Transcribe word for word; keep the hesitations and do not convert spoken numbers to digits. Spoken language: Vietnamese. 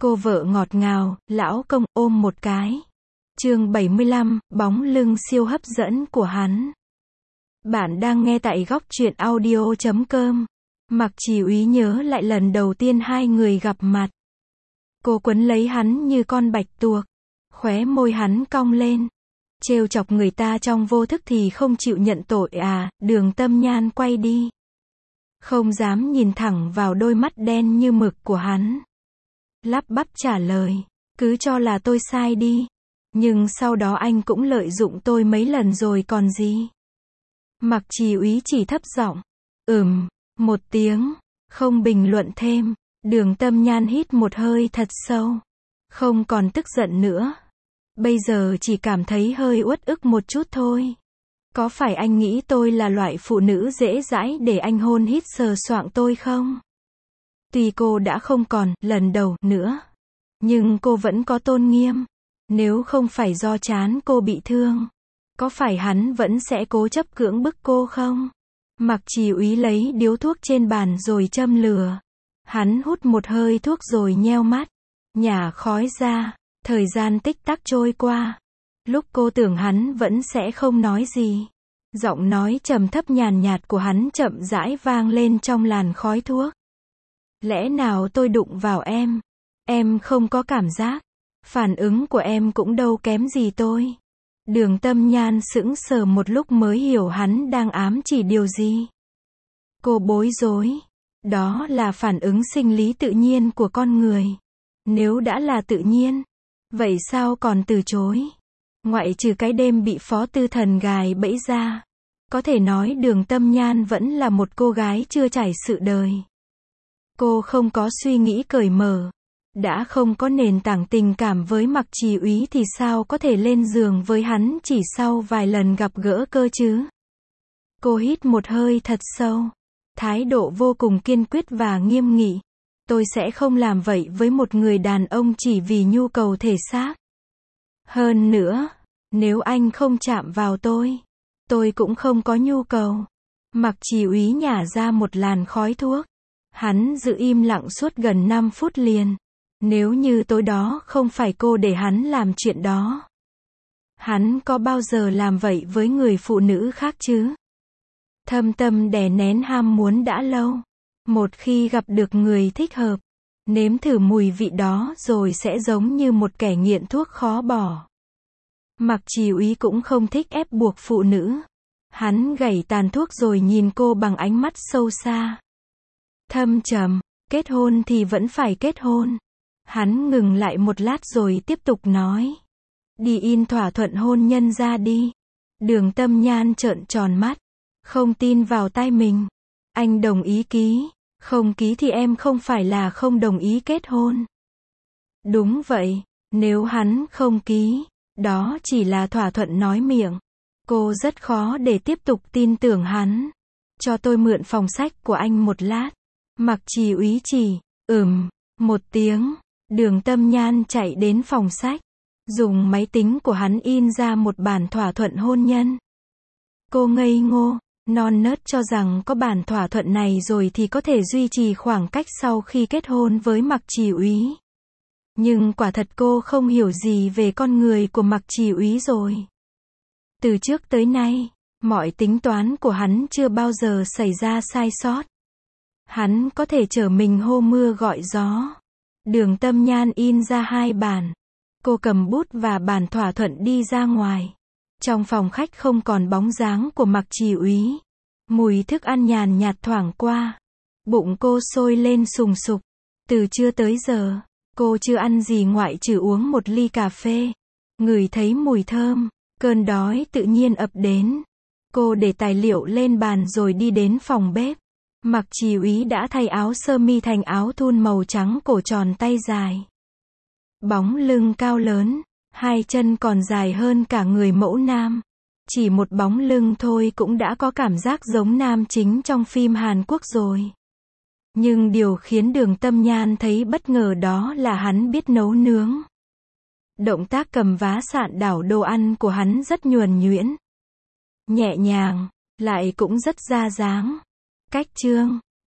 Cô vợ ngọt ngào, lão công, ôm một cái. Chương bảy mươi lăm, bóng lưng siêu hấp dẫn của hắn. Bạn đang nghe tại góc truyện audio chấm com. Mạc Chỉ Úy nhớ lại lần đầu tiên hai người gặp mặt. Cô quấn lấy hắn như con bạch tuộc. Khóe môi hắn cong lên. Trêu chọc người ta trong vô thức thì không chịu nhận tội à, Đường Tâm Nhan quay đi. Không dám nhìn thẳng vào đôi mắt đen như mực của hắn. Lắp bắp trả lời, cứ cho là tôi sai đi. Nhưng sau đó anh cũng lợi dụng tôi mấy lần rồi còn gì. Mạc Chỉ Úy chỉ thấp giọng, ừm, một tiếng, không bình luận thêm. Đường Tâm Nhan hít một hơi thật sâu. Không còn tức giận nữa. Bây giờ chỉ cảm thấy hơi uất ức một chút thôi. Có phải anh nghĩ tôi là loại phụ nữ dễ dãi để anh hôn hít sờ soạng tôi không? Tuy cô đã không còn lần đầu nữa, nhưng cô vẫn có tôn nghiêm. Nếu không phải do chán cô bị thương, có phải hắn vẫn sẽ cố chấp cưỡng bức cô không? Mạc Chỉ Úy lấy điếu thuốc trên bàn rồi châm lửa. Hắn hút một hơi thuốc rồi nheo mắt, nhả khói ra. Thời gian tích tắc trôi qua. Lúc cô tưởng hắn vẫn sẽ không nói gì, giọng nói trầm thấp nhàn nhạt của hắn chậm rãi vang lên trong làn khói thuốc. Lẽ nào tôi đụng vào em? Em không có cảm giác. Phản ứng của em cũng đâu kém gì tôi. Đường Tâm Nhan sững sờ một lúc mới hiểu hắn đang ám chỉ điều gì. Cô bối rối. Đó là phản ứng sinh lý tự nhiên của con người. Nếu đã là tự nhiên, vậy sao còn từ chối? Ngoại trừ cái đêm bị Phó Tư Thần gài bẫy ra, có thể nói Đường Tâm Nhan vẫn là một cô gái chưa trải sự đời. Cô không có suy nghĩ cởi mở, đã không có nền tảng tình cảm với Mạc Chỉ Úy thì sao có thể lên giường với hắn chỉ sau vài lần gặp gỡ cơ chứ? Cô hít một hơi thật sâu, thái độ vô cùng kiên quyết và nghiêm nghị. Tôi sẽ không làm vậy với một người đàn ông chỉ vì nhu cầu thể xác. Hơn nữa, nếu anh không chạm vào tôi, tôi cũng không có nhu cầu. Mạc Chỉ Úy nhả ra một làn khói thuốc. Hắn giữ im lặng suốt gần năm phút liền. Nếu như tối đó không phải cô để hắn làm chuyện đó, hắn có bao giờ làm vậy với người phụ nữ khác chứ? Thâm tâm đè nén ham muốn đã lâu. Một khi gặp được người thích hợp, nếm thử mùi vị đó rồi sẽ giống như một kẻ nghiện thuốc khó bỏ. Mạc Chỉ Úy cũng không thích ép buộc phụ nữ. Hắn gảy tàn thuốc rồi nhìn cô bằng ánh mắt sâu xa, thâm trầm. Kết hôn thì vẫn phải kết hôn. Hắn ngừng lại một lát rồi tiếp tục nói, đi in thỏa thuận hôn nhân ra đi. Đường Tâm Nhan trợn tròn mắt, không tin vào tai mình. Anh đồng ý ký, không ký thì em không phải là không đồng ý kết hôn. Đúng vậy, nếu hắn không ký, đó chỉ là thỏa thuận nói miệng. Cô rất khó để tiếp tục tin tưởng hắn. Cho tôi mượn phòng sách của anh một lát. Mạc Chỉ Úy chỉ, ừm, một tiếng. Đường Tâm Nhan chạy đến phòng sách, dùng máy tính của hắn in ra một bản thỏa thuận hôn nhân. Cô ngây ngô, non nớt cho rằng có bản thỏa thuận này rồi thì có thể duy trì khoảng cách sau khi kết hôn với Mạc Chỉ Úy. Nhưng quả thật cô không hiểu gì về con người của Mạc Chỉ Úy rồi. Từ trước tới nay, mọi tính toán của hắn chưa bao giờ xảy ra sai sót. Hắn có thể chở mình hô mưa gọi gió. Đường Tâm Nhan in ra hai bản. Cô cầm bút và bản thỏa thuận đi ra ngoài. Trong phòng khách không còn bóng dáng của Mạc Chỉ Úy. Mùi thức ăn nhàn nhạt thoảng qua. Bụng cô sôi lên sùng sục. Từ trưa tới giờ, cô chưa ăn gì ngoại trừ uống một ly cà phê. Ngửi thấy mùi thơm, cơn đói tự nhiên ập đến. Cô để tài liệu lên bàn rồi đi đến phòng bếp. Mạc Chỉ Úy đã thay áo sơ mi thành áo thun màu trắng cổ tròn tay dài. Bóng lưng cao lớn, hai chân còn dài hơn cả người mẫu nam. Chỉ một bóng lưng thôi cũng đã có cảm giác giống nam chính trong phim Hàn Quốc rồi. Nhưng điều khiến Đường Tâm Nhan thấy bất ngờ đó là hắn biết nấu nướng. Động tác cầm vá sạn đảo đồ ăn của hắn rất nhuần nhuyễn, nhẹ nhàng, lại cũng rất ra dáng. Cách chương